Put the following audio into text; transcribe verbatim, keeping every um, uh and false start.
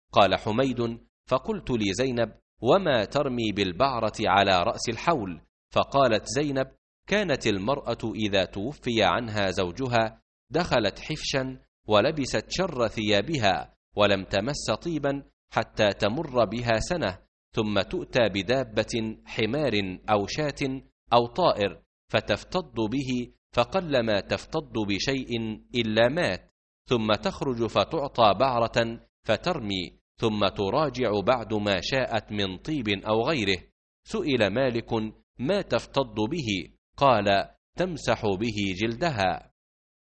قال حميد: فقلت لزينب: وما ترمي بالبعرة على رأس الحول؟ فقالت زينب: كانت المرأة إذا توفي عنها زوجها دخلت حفشا ولبست شر ثيابها ولم تمس طيبا حتى تمر بها سنة، ثم تؤتى بدابة حمار أو شاة أو طائر فتفتض به، فقلما تفتض بشيء إلا مات، ثم تخرج فتعطى بعرة فترمي، ثم تراجع بعد ما شاءت من طيب أو غيره. سئل مالك: ما تفتض به؟ قال: تمسح به جلدها.